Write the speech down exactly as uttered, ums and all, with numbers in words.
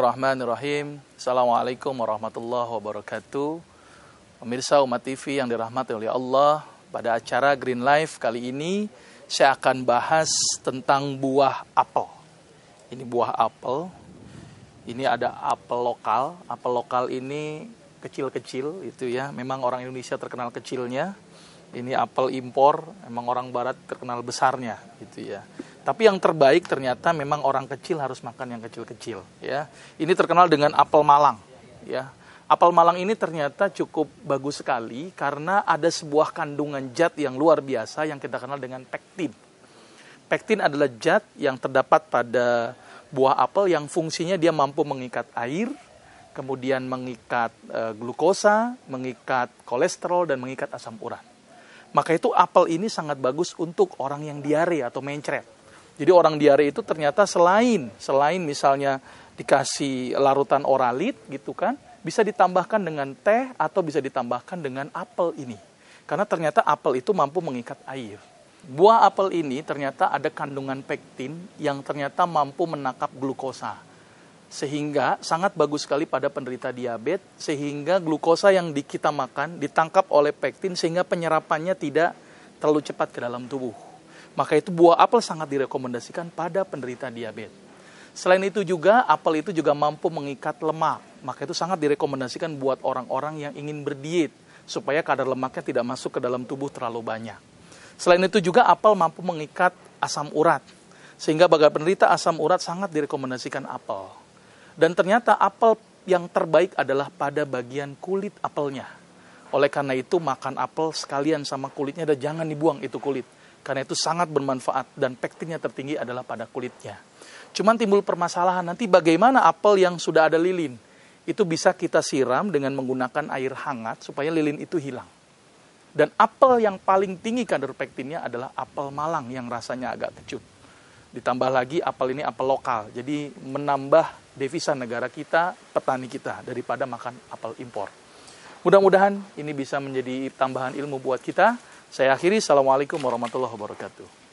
Bismillahirrahmanirrahim. Assalamualaikum warahmatullahi wabarakatuh. Pemirsa Umat T V yang dirahmati oleh Allah, pada acara Green Life kali ini saya akan bahas tentang buah apel. Ini buah apel. Ini ada apel lokal. Apel lokal ini kecil-kecil itu ya. Memang orang Indonesia terkenal kecilnya. Ini apel impor, memang orang barat terkenal besarnya gitu ya. Tapi yang terbaik ternyata memang orang kecil harus makan yang kecil-kecil ya. Ini terkenal dengan apel Malang ya. Apel Malang ini ternyata cukup bagus sekali karena ada sebuah kandungan zat yang luar biasa yang kita kenal dengan pektin. Pektin adalah zat yang terdapat pada buah apel yang fungsinya dia mampu mengikat air, kemudian mengikat e, glukosa, mengikat kolesterol dan mengikat asam urat. Maka itu apel ini sangat bagus untuk orang yang diare atau mencret. Jadi orang diare itu ternyata selain selain misalnya dikasih larutan oralit gitu kan, bisa ditambahkan dengan teh atau bisa ditambahkan dengan apel ini. Karena ternyata apel itu mampu mengikat air. Buah apel ini ternyata ada kandungan pektin yang ternyata mampu menangkap glukosa. Sehingga sangat bagus sekali pada penderita diabetes, sehingga glukosa yang di, kita makan ditangkap oleh pektin sehingga penyerapannya tidak terlalu cepat ke dalam tubuh. Maka itu buah apel sangat direkomendasikan pada penderita diabetes. Selain itu juga, apel itu juga mampu mengikat lemak. Maka itu sangat direkomendasikan buat orang-orang yang ingin berdiet, supaya kadar lemaknya tidak masuk ke dalam tubuh terlalu banyak. Selain itu juga, apel mampu mengikat asam urat. Sehingga bagi penderita asam urat sangat direkomendasikan apel. Dan ternyata apel yang terbaik adalah pada bagian kulit apelnya. Oleh karena itu, makan apel sekalian sama kulitnya dan jangan dibuang itu kulit. Karena itu sangat bermanfaat dan pektinnya tertinggi adalah pada kulitnya. Cuman timbul permasalahan nanti bagaimana apel yang sudah ada lilin. Itu bisa kita siram dengan menggunakan air hangat supaya lilin itu hilang. Dan apel yang paling tinggi kadar pektinnya adalah apel Malang yang rasanya agak kecut. Ditambah lagi apel ini apel lokal. Jadi menambah devisa negara kita, petani kita daripada makan apel impor. Mudah-mudahan ini bisa menjadi tambahan ilmu buat kita. Saya akhiri. Assalamualaikum warahmatullahi wabarakatuh.